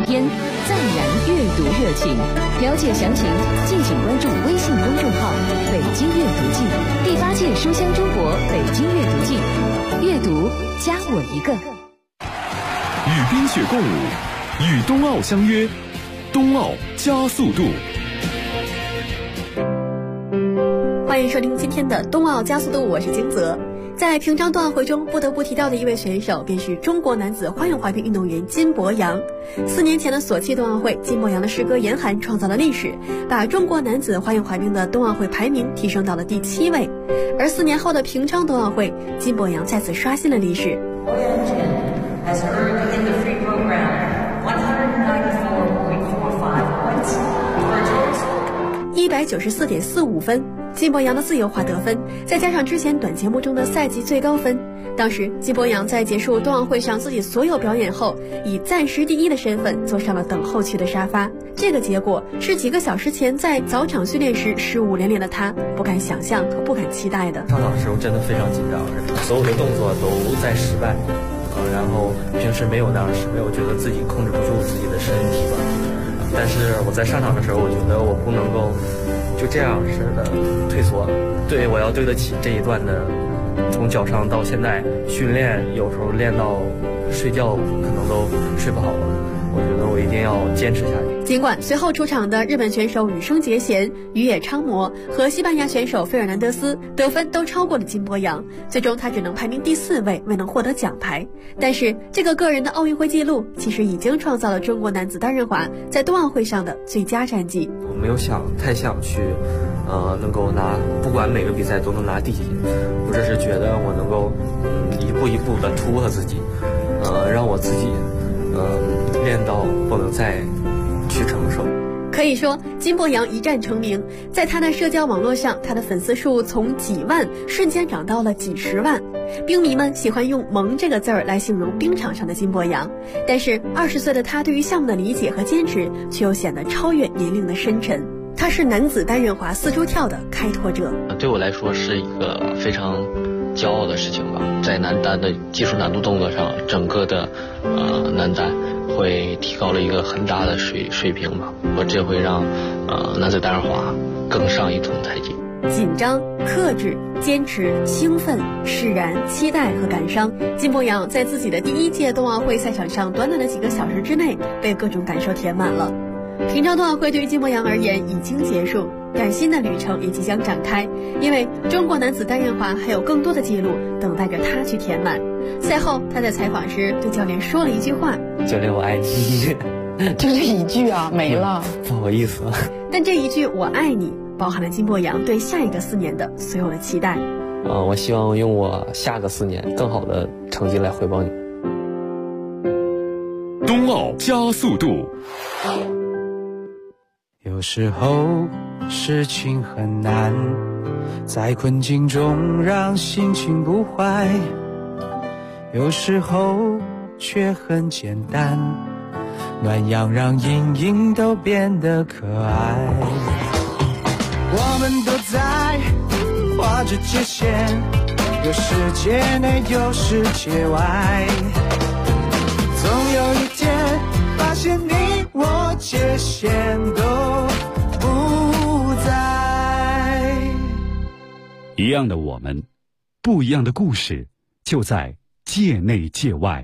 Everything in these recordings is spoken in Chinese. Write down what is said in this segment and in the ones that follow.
编，自然阅读热情。了解详情，敬请关注微信公众号“北京阅读季”第8届书香中国北京阅读季，阅读加我一个。 与冰雪共舞，与冬奥相约，冬奥加速度。 欢迎收听今天的冬奥加速度，我是金泽。在平昌冬奥会中不得不提到的一位选手便是中国男子花样滑冰运动员金博洋。4年前的索契冬奥会，金博洋的师哥严寒创造了历史，把中国男子花样滑冰的冬奥会排名提升到了第7位。而4年后的平昌冬奥会，金博洋再次刷新了历史。 has earned in the free program 194.45 points for a total score 194.45分。金博洋的自由滑得分，再加上之前短节目中的赛季最高分，当时金博洋在结束冬奥会上自己所有表演后，以暂时第1的身份坐上了等候区的沙发。这个结果是几个小时前在早场训练时失误连连的他不敢想象和不敢期待的。 上场的时候真的非常紧张，所有的动作都在失败，然后平时没有那样失败，我觉得自己控制不住自己的身体吧。但是我在上场的时候，我觉得我不能够就这样似的退缩，对，我要对得起这一段的从脚伤到现在训练，有时候练到睡觉可能都睡不好了，我觉得我一定要坚持下去。 尽管随后出场的日本选手羽生结弦、宇野昌磨和西班牙选手费尔南德斯得分都超过了金博洋，最终他只能排名第4位，未能获得奖牌。但是这个个人的奥运会纪录其实已经创造了中国男子单人滑在冬奥会上的最佳战绩。 我没有太想去能够拿，不管每个比赛都能拿第几，我只是觉得我能够一步一步的突破自己，让我自己练到不能再去承受。 可以说金博洋一战成名，在他的社交网络上，他的粉丝数从几万瞬间涨到了几10万。冰迷们喜欢用萌这个字儿来形容冰场上的金博洋，但是20岁的他对于项目的理解和坚持却又显得超越年龄的深沉。他是男子单人滑4周跳的开拓者。 对我来说是一个非常骄傲的事情吧，在男单的技术难度动作上，整个的男单会提高了一个很大的水平吧，这会让男子单人滑更上一层台阶。 紧张、克制、坚持、兴奋、释然、期待和感伤，金博洋在自己的第1届冬奥会赛场上短短的几个小时之内被各种感受填满了。平昌冬奥会对于金博洋而言已经结束，但新的旅程也即将展开，因为中国男子单人滑还有更多的记录等待着他去填满。赛后他在采访时对教练说了一句话： 教练我爱你。 就这一句啊，没了， 不好意思。 但这一句我爱你包含了金博洋对下一个4年的所有的期待。 我希望用我下个4年更好的成绩来回报你。 冬奥加速度。 有时候事情很难，在困境中让心情不坏，有时候却很简单，暖阳让阴影都变得可爱。我们都在画着界限，有世界内有世界外，总有一天发现你我界限都不在。 一样的我们，不一样的故事，就在界内界外。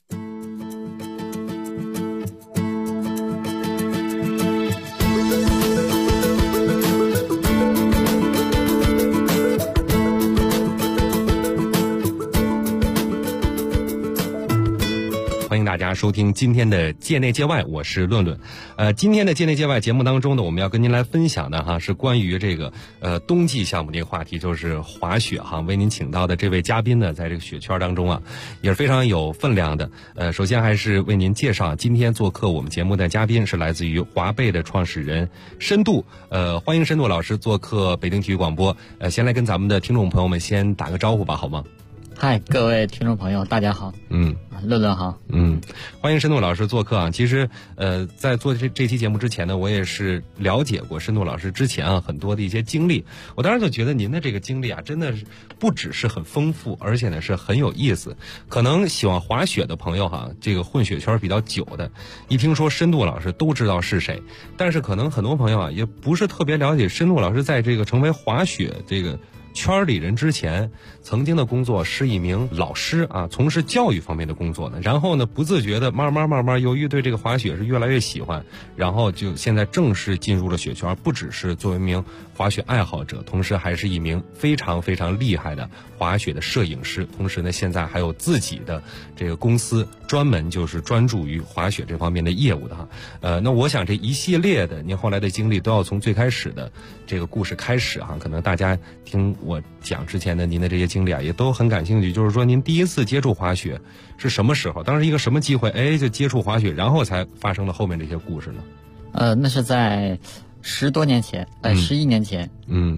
欢迎大家收听今天的界内界外，我是论论。今天的界内界外节目当中呢，我们要跟您来分享的是关于这个冬季项目这个话题，就是滑雪为您请到的这位嘉宾呢，在这个雪圈当中也是非常有分量的。首先还是为您介绍今天做客我们节目的嘉宾是来自于华贝的创始人深度。欢迎深度老师做客北京体育广播。先来跟咱们的听众朋友们先打个招呼吧，好吗？ 嗨，各位听众朋友，大家好。乐乐好。 欢迎申怒老师做客啊。其实在做这期节目之前呢，我也是了解过申怒老师之前很多的一些经历。我当时就觉得您的这个经历真的是不只是很丰富，而且呢是很有意思。可能喜欢滑雪的朋友这个混雪圈比较久的，一听说申怒老师都知道是谁。但是可能很多朋友也不是特别了解申怒老师在这个成为滑雪这个圈里人之前，曾经的工作是一名老师从事教育方面的工作的。然后呢，不自觉的慢慢，由于对这个滑雪是越来越喜欢，然后就现在正式进入了雪圈，不只是作为一名滑雪爱好者，同时还是一名非常非常厉害的滑雪的摄影师。同时呢，现在还有自己的这个公司，专门就是专注于滑雪这方面的业务的那我想这一系列的您后来的经历，都要从最开始的这个故事开始可能大家听我讲之前的您的这些经历也都很感兴趣。就是说您第一次接触滑雪是什么时候？当时一个什么机会就接触滑雪，然后才发生了后面这些故事呢？ 那是在10多年前，11年前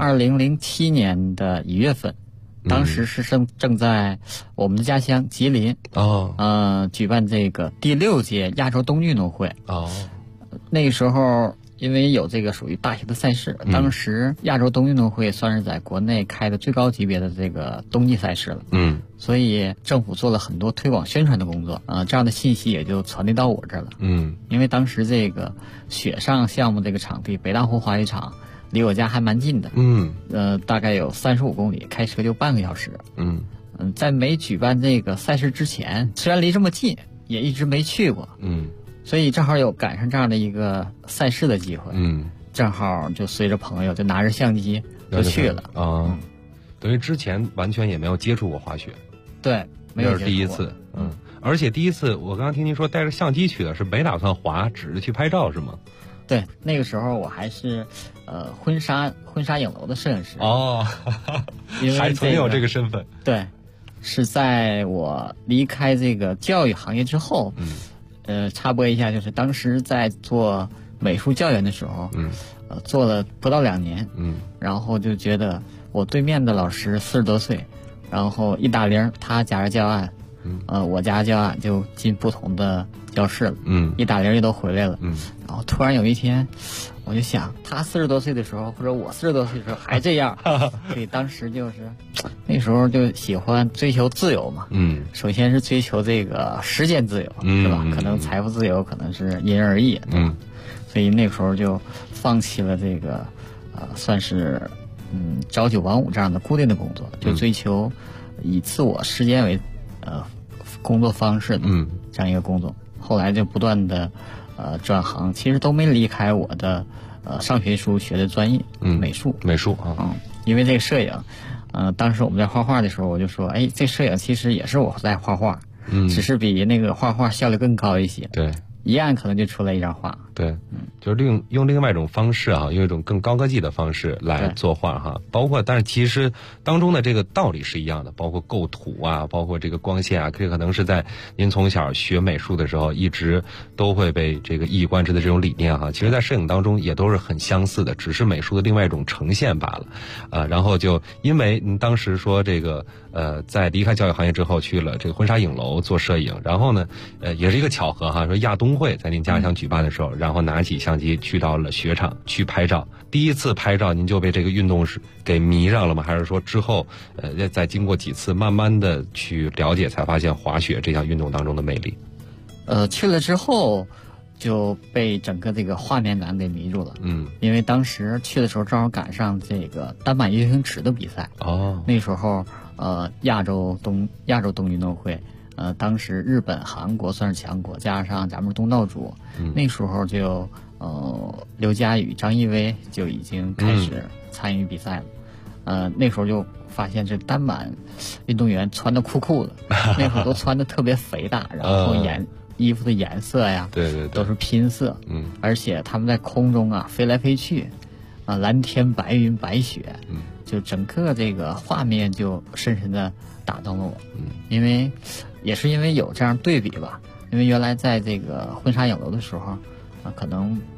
，2007年的1月份，当时是正在我们的家乡吉林举办这个第6届亚洲冬运动会。那个时候因为有这个属于大型的赛事，当时亚洲冬运动会算是在国内开的最高级别的这个冬季赛事了。所以政府做了很多推广宣传的工作这样的信息也就传递到我这儿了。因为当时这个雪上项目这个场地北大湖滑雪场离我家还蛮近的，大概有35公里，开车就半个小时。在没举办这个赛事之前，虽然离这么近，也一直没去过。所以正好有赶上这样的一个赛事的机会，正好就随着朋友就拿着相机就去了。 等于之前完全也没有接触过滑雪。 对，没有接触过， 这是第一次。而且第一次我刚刚听您说带着相机去的，是没打算滑，只是去拍照是吗？ 对，那个时候我还是婚纱影楼的摄影师。因为还曾有这个身份。 对，是在我离开这个教育行业之后。插播一下，就是当时在做美术教员的时候，做了不到2年，然后就觉得我对面的老师40多岁，然后一打铃，他夹着教案，我夹着教案就进不同的教室了，一打铃就都回来了，然后突然有一天，我就想，他40多岁的时候，或者我40多岁的时候还这样，所以当时就是那时候就喜欢追求自由嘛。首先是追求这个时间自由，是吧？可能财富自由可能是因人而异，所以那个时候就放弃了这个算是朝9晚5这样的固定的工作，就追求以自我时间为工作方式的这样一个工作。后来就不断的转行，其实都没离开我的上学时候学的专业，美术因为这个摄影，当时我们在画画的时候，我就说，这摄影其实也是我在画画，只是比那个画画效率更高一些。 对， 一按可能就出来一张画。 对，就是用另外一种方式用一种更高科技的方式来作画包括，但是其实当中的这个道理是一样的，包括构图包括这个光线这可能是在您从小学美术的时候一直都会被这个一以贯之的这种理念其实在摄影当中也都是很相似的，只是美术的另外一种呈现罢了。然后就因为您当时说这个在离开教育行业之后去了这个婚纱影楼做摄影，然后呢也是一个巧合说亚冬会在您家乡举办的时候，然后拿起相机去到了雪场去拍照。第一次拍照您就被这个运动给迷上了吗？还是说之后再经过几次慢慢的去了解，才发现滑雪这项运动当中的魅力？ 去了之后就被整个这个画面感给迷住了。因为当时去的时候正好赶上这个单板游泳池的比赛。那时候亚洲冬运动会，当时日本、韩国算是强国，加上咱们东道主，那时候就刘佳宇、张艺薇就已经开始参与比赛了。那时候就发现这单板运动员穿的酷酷的，那会儿都穿的特别肥大，然后衣服的颜色呀， 对都是拼色，而且他们在空中飞来飞去，蓝天白云白雪，就整个这个画面就深深的打动了我。因为也是因为有这样对比吧，因为原来在这个婚纱影楼的时候可能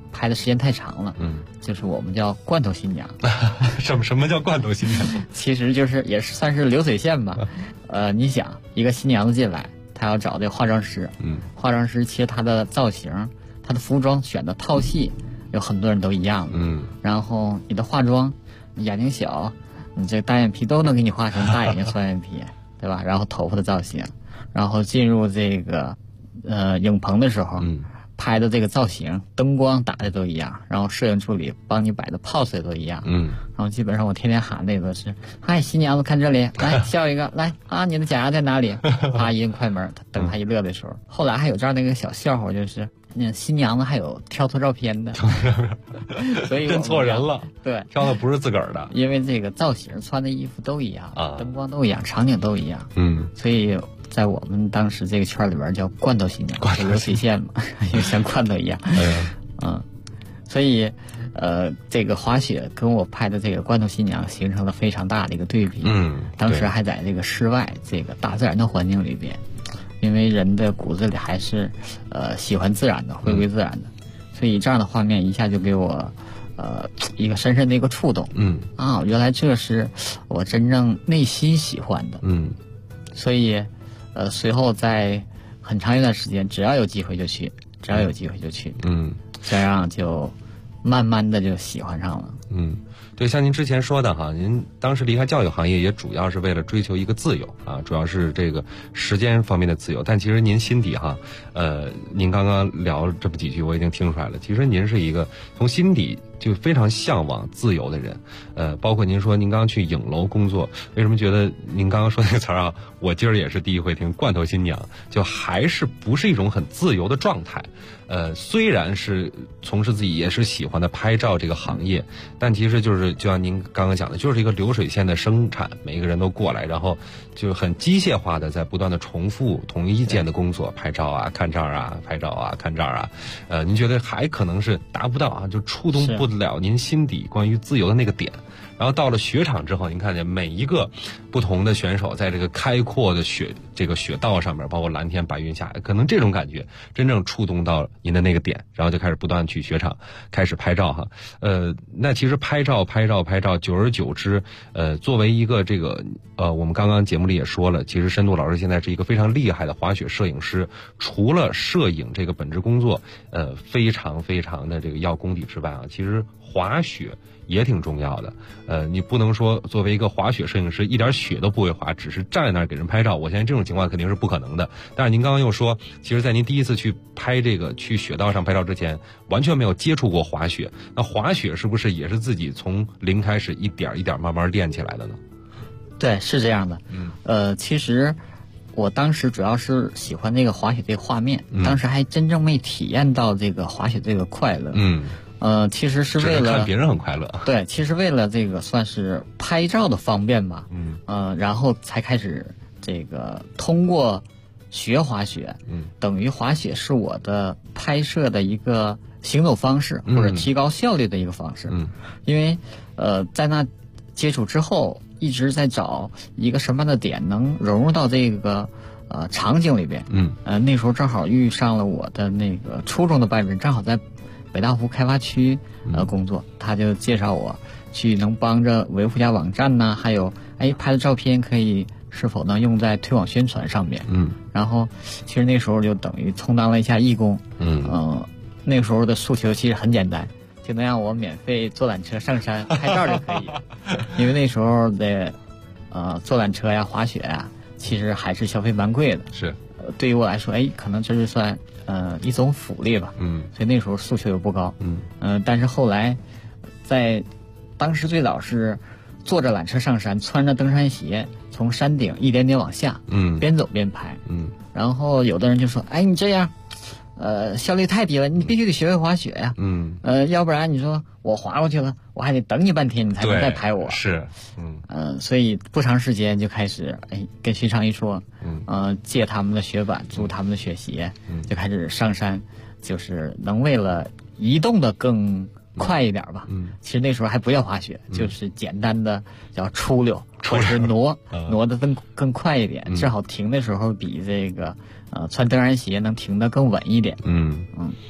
拍的时间太长了，就是我们叫罐头新娘。 什么叫罐头新娘？ 其实就是也是算是流水线吧。你想一个新娘子进来，她要找这个化妆师，化妆师其实她的造型、她的服装选的套系，有很多人都一样的，然后你的化妆，眼睛小，你这单眼皮都能给你画成大眼睛双眼皮，对吧？然后头发的造型，然后进入这个影棚的时候，拍的这个造型、灯光打的都一样，然后摄影助理帮你摆的 pose 也都一样，然后基本上我天天喊那个是，嗨，新娘子看这里，来笑一个，来啊，你的假牙在哪里？啪一摁快门，等他一乐的时候，后来还有这样的一个小笑话，就是那新娘子还有挑错照片的，所以认错人了， 对， 挑的不是自个儿的， 因为这个造型、穿的衣服都一样，灯光都一样，场景都一样，所以在我们当时这个圈里边叫罐头新娘，流水线嘛，就像罐头一样，所以这个滑雪跟我拍的这个罐头新娘形成了非常大的一个对比，当时还在这个室外这个大自然的环境里边。因为人的骨子里还是喜欢自然的，回归自然的，所以这样的画面一下就给我一个深深的一个触动。原来这是我真正内心喜欢的。所以随后在很长一段时间，只要有机会就去，这样就慢慢的就喜欢上了。 对，像您之前说的哈，您当时离开教育行业也主要是为了追求一个自由啊，主要是这个时间方面的自由。但其实您心底哈，您刚刚聊这么几句，我已经听出来了。其实您是一个从心底就非常向往自由的人。包括您说您刚刚去影楼工作，为什么觉得您刚刚说那个词儿啊，我今儿也是第一回听，罐头新娘，就还是不是一种很自由的状态。虽然是从事自己也是喜欢的拍照这个行业，但其实就是就像您刚刚讲的，就是一个流水线的生产，每一个人都过来，然后就很机械化的在不断的重复同一件的工作，拍照啊，看这儿啊，拍照啊，看这儿啊。您觉得还可能是达不到啊，就触动不了您心底关于自由的那个点。然后到了雪场之后，您看见每一个不同的选手在这个开阔的雪道上面，包括蓝天白云下，可能这种感觉真正触动到您的那个点，然后就开始不断去雪场开始拍照哈。那其实拍照，久而久之，作为一个这个我们刚刚节目里也说了，其实深度老师现在是一个非常厉害的滑雪摄影师，除了摄影这个本职工作非常非常的这个要功底之外啊，其实滑雪也挺重要的。你不能说作为一个滑雪摄影师一点雪都不会滑，只是站在那儿给人拍照，我相信这种情况肯定是不可能的。但是您刚刚又说，其实在您第一次去拍这个去雪道上拍照之前，完全没有接触过滑雪，那滑雪是不是也是自己从零开始一点一点慢慢练起来的呢？ 对，是这样的。其实我当时主要是喜欢这个滑雪这个画面，当时还真正没体验到这个滑雪这个快乐。其实是为了看别人很快乐。 对，其实为了这个算是拍照的方便吧。然后才开始这个通过学滑雪，等于滑雪是我的拍摄的一个行走方式，或者提高效率的一个方式。因为在那接触之后，一直在找一个什么样的点能融入到这个场景里边。那时候正好遇上了我的那个初中的班主任，正好在北大湖开发区工作，他就介绍我去能帮着维护一下网站呐，还有拍的照片可以是否能用在推广宣传上面。然后其实那时候就等于充当了一下义工。那个时候的诉求其实很简单，就能让我免费坐缆车上山拍照就可以。因为那时候的坐缆车呀、滑雪呀，其实还是消费蛮贵的。 是。 对于我来说，可能这是算一种福利吧。所以那时候诉求又不高。但是后来在当时最早是坐着缆车上山，穿着登山鞋从山顶一点点往下，边走边拍。然后有的人就说，你这样效率太低了，你必须得学会滑雪呀。要不然你说我滑过去了，我还得等你半天，你才能再拍我。 是。 所以不长时间就开始跟学长一说，借他们的雪板，租他们的雪鞋，就开始上山，就是能为了移动的更快一点吧。其实那时候还不叫滑雪，就是简单的叫出溜，或者是挪的更快一点，正好停的时候比这个穿登山鞋能停得更稳一点。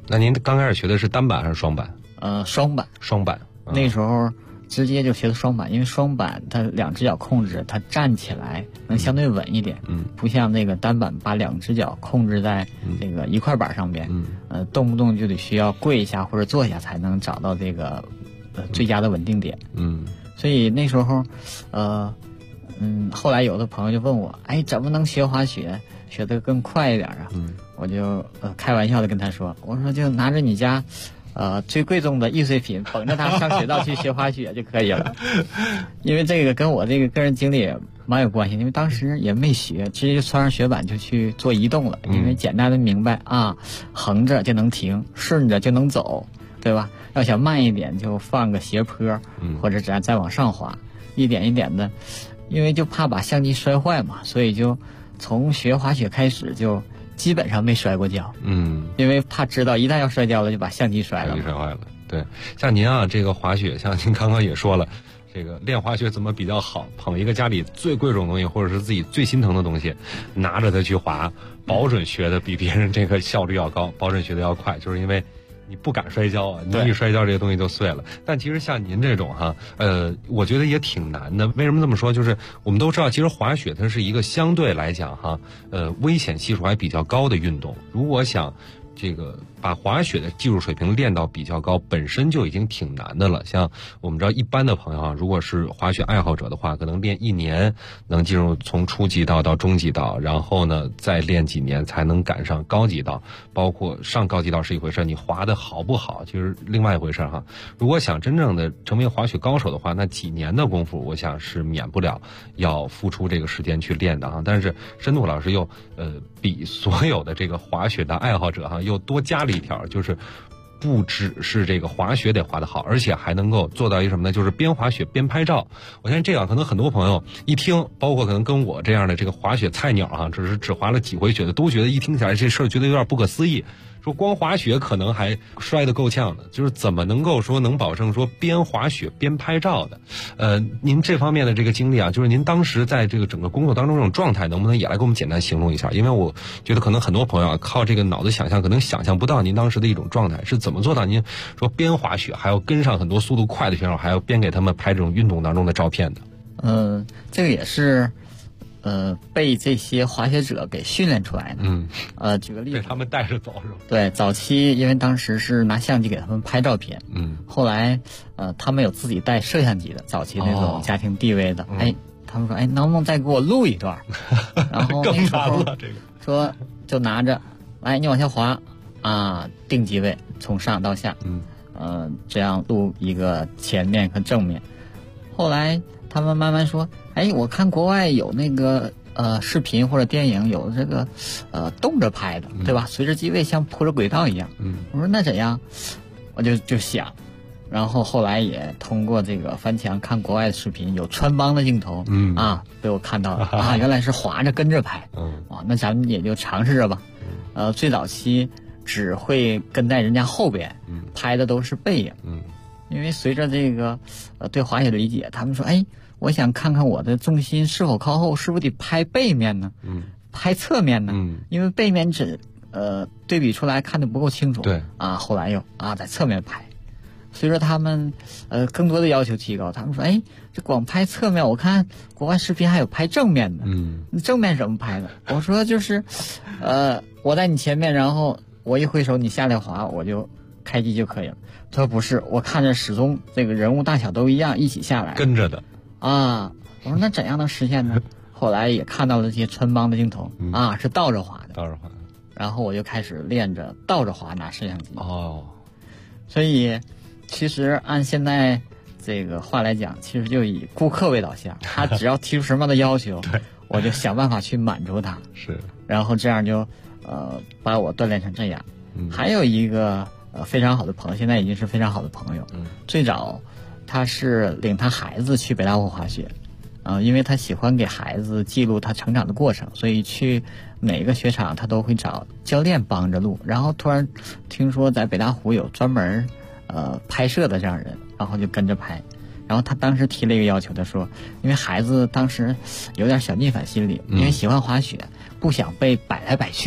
那您刚开始学的是单板还是双板？ 双板。 双板。 那时候直接就学的双板，因为双板它两只脚控制，它站起来能相对稳一点。不像那个单板把两只脚控制在这个一块板上边，动不动就得需要跪一下或者坐下才能找到这个最佳的稳定点。所以那时候，后来有的朋友就问我，哎，怎么能学滑雪学得更快一点啊？我就开玩笑的跟他说，我说就拿着你家最贵重的易碎品，捧着它上雪道去学滑雪就可以了。因为这个跟我这个个人经历也蛮有关系，因为当时也没学，直接就穿上雪板就去做移动了。因为简单的明白啊，横着就能停，顺着就能走，对吧？要想慢一点就放个斜坡，或者再往上滑，一点一点的。因为就怕把相机摔坏嘛，所以就从学滑雪开始就基本上没摔过跤。因为怕知道一旦要摔跤了就把相机摔了。 相机摔坏了。对，像您啊，这个滑雪，像您刚刚也说了，这个练滑雪怎么比较好？捧一个家里最贵重的东西，或者是自己最心疼的东西，拿着它去滑，保准学的比别人这个效率要高，保准学的要快，就是因为你不敢摔跤啊，你一摔跤这个东西就碎了。但其实像您这种哈，我觉得也挺难的。为什么这么说？就是我们都知道，其实滑雪它是一个相对来讲哈，危险系数还比较高的运动。如果想这个把滑雪的技术水平练到比较高，本身就已经挺难的了。像我们知道一般的朋友啊，如果是滑雪爱好者的话，可能练1年能进入从初级道到中级道，然后呢再练几年才能赶上高级道。包括上高级道是一回事，你滑的好不好其实另外一回事哈。如果想真正的成为滑雪高手的话，那几年的功夫我想是免不了要付出这个时间去练的哈。但是申渡老师又比所有的这个滑雪的爱好者哈又多加了一条，就是不只是这个滑雪得滑得好，而且还能够做到一个什么呢？就是边滑雪边拍照。我相信这样可能很多朋友一听，包括可能跟我这样的这个滑雪菜鸟啊，只滑了几回雪的，都觉得一听起来这事儿觉得有点不可思议。说光滑雪可能还摔得够呛的，就是怎么能够说能保证说边滑雪边拍照的？您这方面的这个经历啊，就是您当时在这个整个工作当中这种状态，能不能也来给我们简单形容一下？因为我觉得可能很多朋友啊，靠这个脑子想象，可能想象不到您当时的一种状态是怎么做到您说边滑雪还要跟上很多速度快的选手，还要边给他们拍这种运动当中的照片的。 这个也是。被这些滑雪者给训练出来的。举个例子， 被他们带着走是吧？ 对，早期因为当时是拿相机给他们拍照片，后来他们有自己带摄像机的，早期那种家庭地位的，他们说，能不能再给我录一段？然后更难了，这个说就拿着，来你往下滑啊，定机位，从上到下，这样录一个前面和正面。后来他们慢慢说，我看国外有那个视频或者电影有这个动着拍的，对吧？随着机位像铺着轨道一样。我说那怎样？我就想，然后后来也通过这个翻墙看国外的视频，有穿帮的镜头，被我看到了啊，原来是滑着跟着拍。那咱们也就尝试着吧。最早期只会跟在人家后边，拍的都是背影。因为随着这个对滑雪的理解，他们说，我想看看我的重心是否靠后，是不是得拍背面呢？拍侧面呢？因为背面只对比出来看得不够清楚。 对啊，后来又在侧面拍。随着他们更多的要求提高，他们说，这光拍侧面，我看国外视频还有拍正面的。正面怎么拍的？我说就是我在你前面，然后我一挥手，你下来滑，我就开机就可以了。他说不是，我看着始终这个人物大小都一样，一起下来跟着的。 我说那怎样能实现呢？后来也看到了这些穿帮的镜头，是倒着滑的。 倒着滑。 然后我就开始练着倒着滑拿摄像机。所以其实按现在这个话来讲，其实就以顾客为导向，他只要提出什么样的要求，我就想办法去满足他。 是。 然后这样就把我锻炼成这样。还有一个非常好的朋友，现在已经是非常好的朋友。最早他是领他孩子去北大湖滑雪，因为他喜欢给孩子记录他成长的过程，所以去每个雪场他都会找教练帮着录。然后突然听说在北大湖有专门拍摄的这样人，然后就跟着拍。然后他当时提了一个要求，他说因为孩子当时有点小逆反心理，因为喜欢滑雪，不想被摆来摆去的。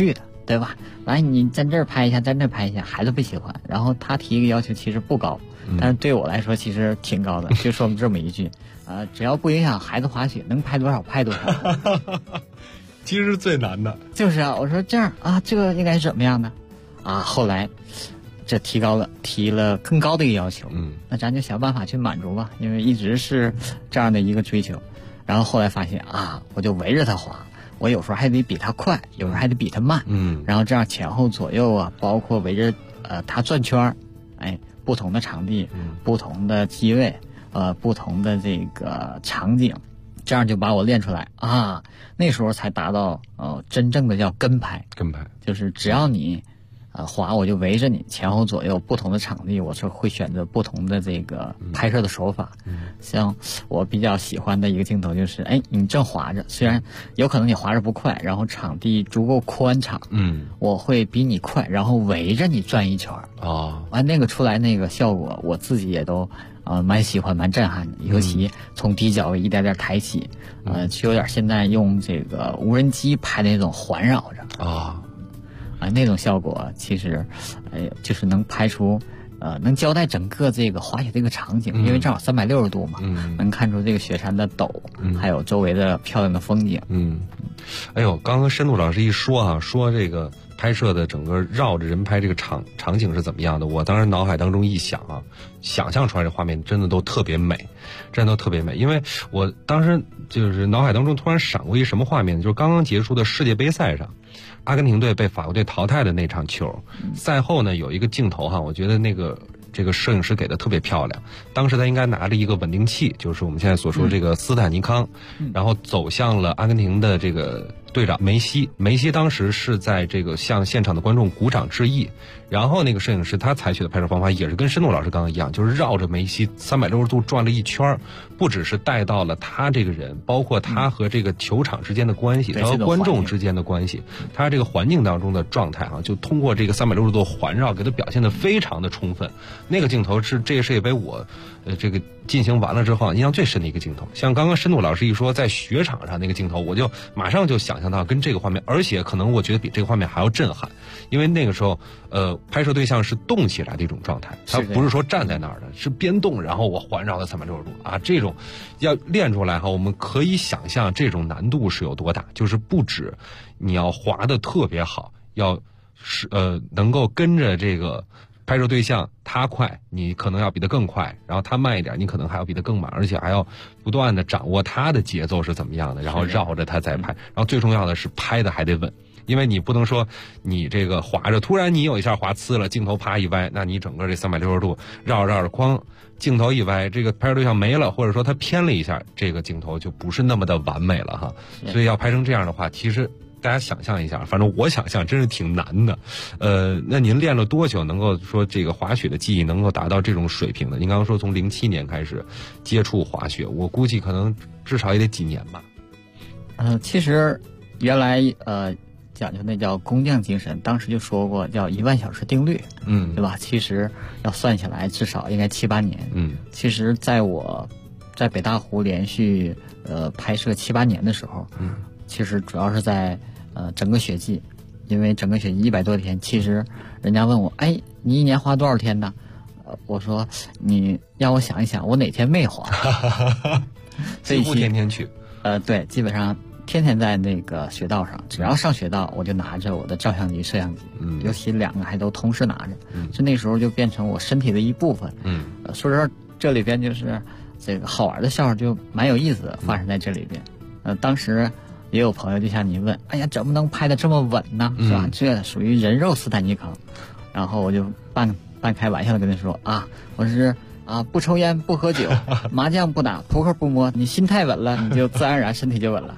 对吧？来，你在这儿拍一下，在那儿拍一下，孩子不喜欢。然后他提一个要求其实不高，但是对我来说其实挺高的，就说这么一句，只要不影响孩子滑雪，能拍多少拍多少。 其实是最难的。 就是啊，我说这样啊，这个应该是怎么样的？后来这提了更高的一个要求，那咱就想办法去满足吧，因为一直是这样的一个追求。然后后来发现我就围着他滑，我有时候还得比他快，有时候还得比他慢，然后这样前后左右包括围着他转圈，不同的场地，不同的机位，不同的这个场景，这样就把我练出来那时候才达到真正的叫跟拍，就是只要你滑，我就围着你前后左右不同的场地，我是会选择不同的这个拍摄的手法。像我比较喜欢的一个镜头就是，你正滑着，虽然有可能你滑着不快，然后场地足够宽敞，我会比你快，然后围着你转一圈那个出来那个效果，我自己也都蛮喜欢，蛮震撼的。尤其从低角位一点点抬起，就有点现在用这个无人机拍的那种环绕着那种效果其实，就是能拍出，能交代整个这个滑雪这个场景，因为正好360度嘛，能看出这个雪山的陡，还有周围的漂亮的风景。 刚刚深度老师一说说这个拍摄的整个绕着人拍这个场景是怎么样的，我当时脑海当中一想想象出来这画面真的都特别美，真的都特别美。因为我当时就是脑海当中突然闪过一什么画面，就是刚刚结束的世界杯赛上，阿根廷队被法国队淘汰的那场球，赛后呢有一个镜头我觉得这个摄影师给的特别漂亮。当时他应该拿着一个稳定器，就是我们现在所说的这个斯坦尼康，然后走向了阿根廷的这个队长梅西。梅西当时是在这个向现场的观众鼓掌致意，然后那个摄影师他采取的拍摄方法也是跟深度老师刚刚一样，就是绕着梅西360度转了一圈，不只是带到了他这个人，包括他和这个球场之间的关系，他和观众之间的关系，他这个环境当中的状态就通过这个360度环绕给他表现得非常的充分。那个镜头是这个世界杯我这个进行完了之后印象最深的一个镜头。像刚刚深度老师一说在雪场上那个镜头，我就马上就想象到跟这个画面，而且可能我觉得比这个画面还要震撼，因为那个时候拍摄对象是动起来的一种状态，他不是说站在那儿的，是边动然后我环绕的360度这种要练出来我们可以想象这种难度是有多大，就是不止你要滑得特别好，要是能够跟着这个拍摄对象他快，你可能要比他更快，然后他慢一点，你可能还要比他更慢，而且还要不断的掌握他的节奏是怎么样的，然后绕着他再拍，然后最重要的是拍的还得稳。因为你不能说你这个滑着突然你有一下滑呲了，镜头啪一歪，那你整个这360度绕着框，镜头一歪，这个拍摄对象没了，或者说他偏了一下，这个镜头就不是那么的完美了所以要拍成这样的话，其实大家想象一下，反正我想象真是挺难的。那您练了多久能够说这个滑雪的技艺能够达到这种水平呢？您刚刚说从07年开始接触滑雪，我估计可能至少也得几年吧。 其实原来讲究那叫工匠精神，当时就说过叫10000小时定律，对吧？其实要算下来至少应该7、8年。其实在我在北大湖连续拍摄7、8年的时候，其实主要是在整个雪季，因为整个雪季100多天，其实人家问我，你一年滑多少天呢？我说你让我想一想，我哪天没滑？ 几乎天天去。 对，基本上天天在那个雪道上，只要上雪道，我就拿着我的照相机、摄像机，尤其2个还都同时拿着，就那时候就变成我身体的一部分。说实话，这里边就是这个好玩的笑话就蛮有意思的，发生在这里边。当时也有朋友就像你问，哎呀，怎么能拍得这么稳呢？是吧？这属于人肉斯坦尼康。然后我就半开玩笑的跟他说我是不抽烟不喝酒，麻将不打，扑克不摸，你心态稳了，你就自然而然身体就稳了。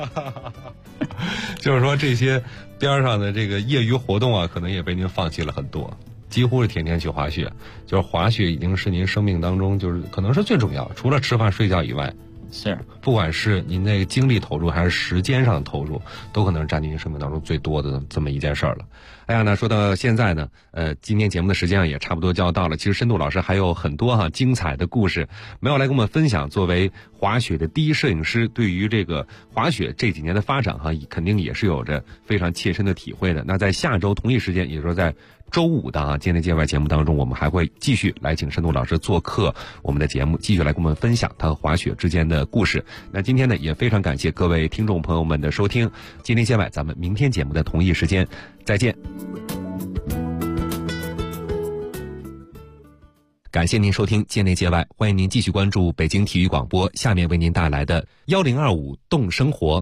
就是说这些边上的这个业余活动可能也被您放弃了很多，几乎是天天去滑雪，就是滑雪已经是您生命当中就是可能是最重要，除了吃饭睡觉以外是， 不管是您那个精力投入还是时间上的投入，都可能是占据您生命当中最多的这么一件事儿了。哎呀，那说到现在呢，今天节目的时间也差不多就要到了。其实深度老师还有很多精彩的故事没有来跟我们分享。作为滑雪的第一摄影师，对于这个滑雪这几年的发展肯定也是有着非常切身的体会的。那在下周同一时间，也就是说在周五的界内界外节目当中，我们还会继续来请深度老师做客我们的节目，继续来跟我们分享他和滑雪之间的故事。那今天呢，也非常感谢各位听众朋友们的收听，界内界外，咱们明天节目的同一时间再见。感谢您收听界内界外，欢迎您继续关注北京体育广播，下面为您带来的1025动生活。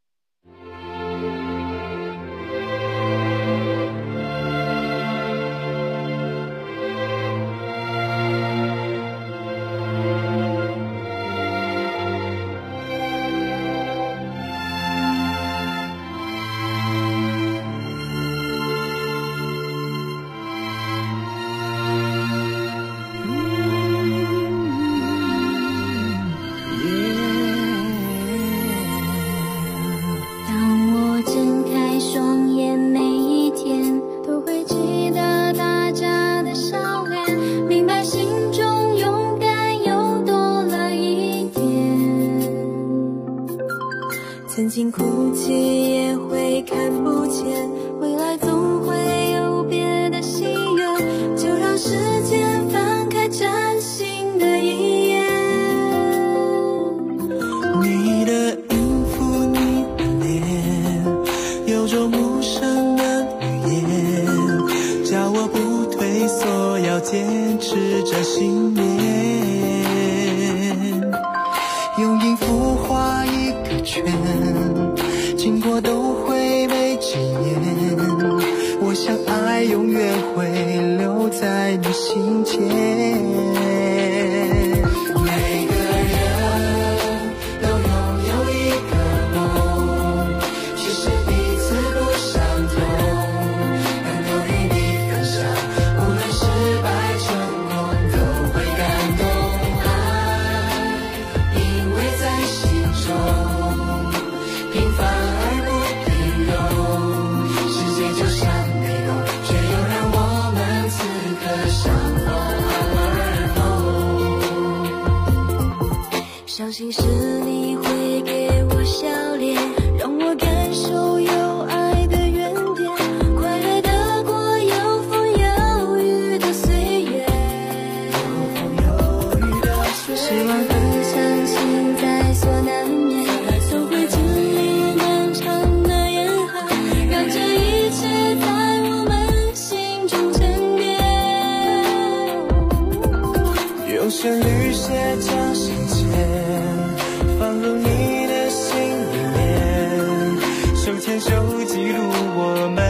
曾经哭泣也会看不见，未来总会有别的喜悦，就让时间翻开崭新的一页。 你的音符，你的脸，有种陌生的语言，叫我不退缩，要坚持着信念。用音符画一个圈，经过都会被纪念。我想爱永远会留在你心间。每个人都拥有一个梦，其实彼此不相同，能够与你分享，无论失败成功都会感动。爱因为在心中平凡而不平庸，世界就像美容，却又让我们此刻相逢而后。 相信是你会给我笑脸，让我感受有爱的原点，快乐的过有风有雨的岁月，希望更相信在所难免，都会经历漫长的严寒，让这一切在我们心中沉淀。 用旋律写下心间，放入你的心里面，手牵手记录我们